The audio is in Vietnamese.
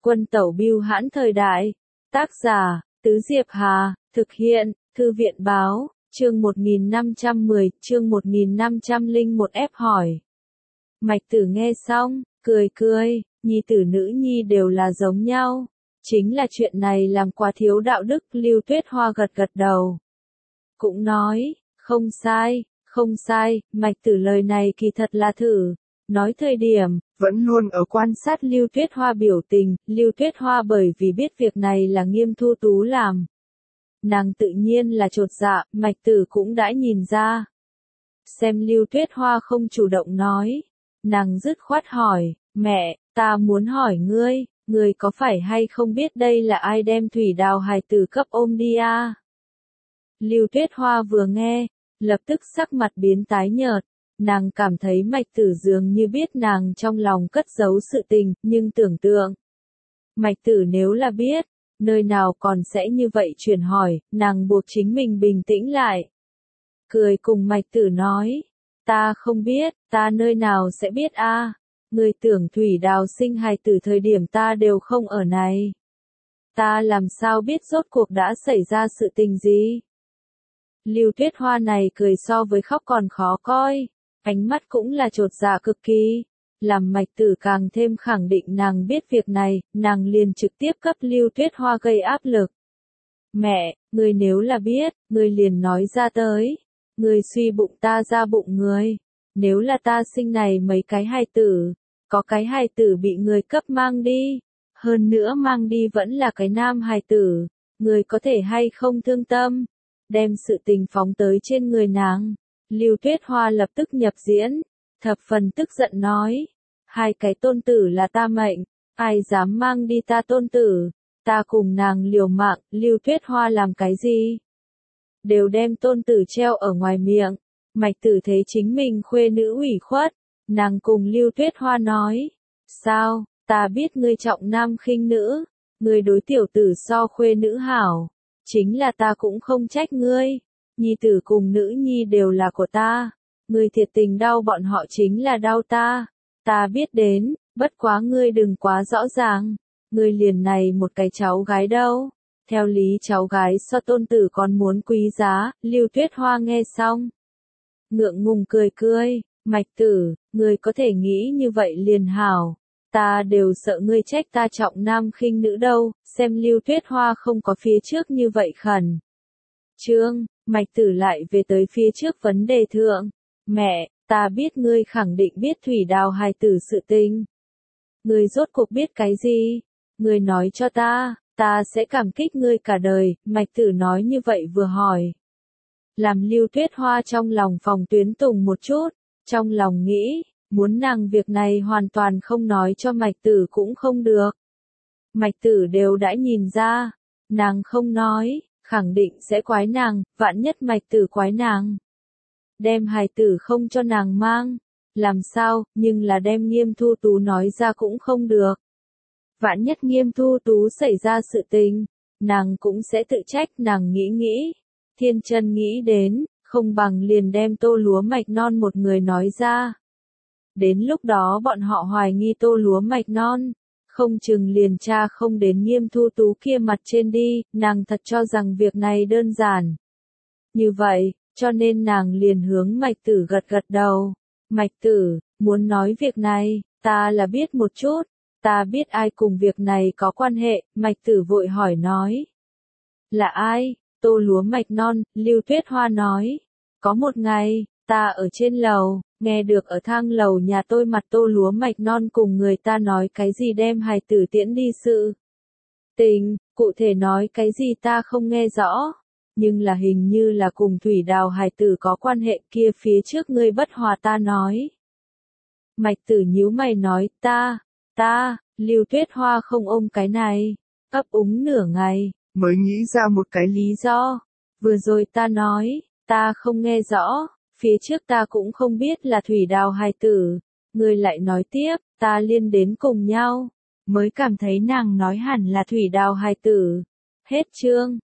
Quân tẩu bưu hãn thời đại. Tác giả, Tứ Diệp Hà, thực hiện, Thư viện báo, chương 1510, chương 1501 ép hỏi. Mạch Tử nghe xong, cười cười, nhi tử nữ nhi đều là giống nhau. Chính là chuyện này làm quá thiếu đạo đức. Lưu Tuyết Hoa gật gật đầu. Cũng nói, không sai, Mạch Tử lời này kỳ thật là thử. Nói thời điểm, vẫn luôn ở quan sát Lưu Tuyết Hoa biểu tình. Lưu Tuyết Hoa bởi vì biết việc này là Nghiêm Thu Tú làm. Nàng tự nhiên là chột dạ, Mạch Tử cũng đã nhìn ra. Xem Lưu Tuyết Hoa không chủ động nói. Nàng dứt khoát hỏi, mẹ, ta muốn hỏi ngươi có phải hay không biết đây là ai đem Thủy Đào hài tử cấp ôm đi à? Lưu Tuyết Hoa vừa nghe, lập tức sắc mặt biến tái nhợt. Nàng cảm thấy Mạch Tử dường như biết nàng trong lòng cất giấu sự tình, nhưng tưởng tượng. Mạch Tử nếu là biết, nơi nào còn sẽ như vậy chuyển hỏi, nàng buộc chính mình bình tĩnh lại. Cười cùng Mạch Tử nói, ta không biết, ta nơi nào sẽ biết a? Ngươi tưởng Thủy Đào sinh hài tử thời điểm ta đều không ở này. Ta làm sao biết rốt cuộc đã xảy ra sự tình gì? Lưu Tuyết Hoa này cười so với khóc còn khó coi, ánh mắt cũng là chột dạ cực kỳ. Làm Mạch Tử càng thêm khẳng định nàng biết việc này, nàng liền trực tiếp cấp Lưu Tuyết Hoa gây áp lực. Mẹ, ngươi nếu là biết, ngươi liền nói ra tới. Ngươi suy bụng ta ra bụng ngươi. Nếu là ta sinh này mấy cái hài tử, có cái hài tử bị ngươi cấp mang đi. Hơn nữa mang đi vẫn là cái nam hài tử. Ngươi có thể hay không thương tâm. Đem sự tình phóng tới trên người nàng. Lưu Tuyết Hoa lập tức nhập diễn. Thập phần tức giận nói. Hai cái tôn tử là ta mệnh. Ai dám mang đi ta tôn tử. Ta cùng nàng liều mạng. Lưu Tuyết Hoa làm cái gì? Đều đem tôn tử treo ở ngoài miệng. Mạch Tử thấy chính mình khuê nữ ủy khuất. Nàng cùng Lưu Tuyết Hoa nói. Sao, ta biết ngươi trọng nam khinh nữ. Ngươi đối tiểu tử so khuê nữ hảo. Chính là ta cũng không trách ngươi. Nhi tử cùng nữ nhi đều là của ta. Ngươi thiệt tình đau bọn họ chính là đau ta. Ta biết đến, bất quá ngươi đừng quá rõ ràng. Ngươi liền này một cái cháu gái đâu. Theo lý cháu gái so tôn tử còn muốn quý giá. Lưu Tuyết Hoa nghe xong. Ngượng ngùng cười cười. Mạch Tử, ngươi có thể nghĩ như vậy liền hảo. Ta đều sợ ngươi trách ta trọng nam khinh nữ đâu. Xem Lưu Tuyết Hoa không có phía trước như vậy khẩn. Mạch Tử lại về tới phía trước vấn đề thượng. Mẹ, ta biết ngươi khẳng định biết Thủy Đào hài tử sự tình. Ngươi rốt cuộc biết cái gì? Ngươi nói cho ta sẽ cảm kích ngươi cả đời. Mạch Tử nói như vậy vừa hỏi. Làm Lưu Tuyết Hoa trong lòng phòng tuyến tùng một chút. Trong lòng nghĩ, muốn nàng việc này hoàn toàn không nói cho Mạch Tử cũng không được. Mạch Tử đều đã nhìn ra. Nàng không nói. Khẳng định sẽ quái nàng, vạn nhất Mạch Tử quái nàng. Đem hài tử không cho nàng mang. Làm sao, nhưng là đem Nghiêm Thu Tú nói ra cũng không được. Vạn nhất Nghiêm Thu Tú xảy ra sự tình, nàng cũng sẽ tự trách. Nàng nghĩ. Thiên Chân nghĩ đến, không bằng liền đem Tô Lúa Mạch Non một người nói ra. Đến lúc đó bọn họ hoài nghi Tô Lúa Mạch Non. Không chừng liền tra không đến Nghiêm Thu Tú kia mặt trên đi, nàng thật cho rằng việc này đơn giản. Như vậy, cho nên nàng liền hướng Mạch Tử gật gật đầu. Mạch Tử, muốn nói việc này, ta là biết một chút, ta biết ai cùng việc này có quan hệ. Mạch Tử vội hỏi nói. Là ai? Tô Lúa Mạch Non. Lưu Tuyết Hoa nói. Có một ngày, ta ở trên lầu, nghe được ở thang lầu nhà tôi mặt Tô Lúa Mạch Non cùng người ta nói cái gì đem hài tử tiễn đi sự tình, cụ thể nói cái gì ta không nghe rõ, nhưng là hình như là cùng Thủy Đào hài tử có quan hệ. Kia phía trước ngươi bất hòa ta nói. Mạch Tử nhíu mày nói ta, Lưu Tuyết Hoa không ôm cái này, ấp úng nửa ngày, mới nghĩ ra một cái lý do. Vừa rồi ta nói, ta không nghe rõ. Phía trước ta cũng không biết là Thủy Đào hài tử. Ngươi lại nói tiếp, ta liên đến cùng nhau. Mới cảm thấy nàng nói hẳn là Thủy Đào hài tử. Hết chương.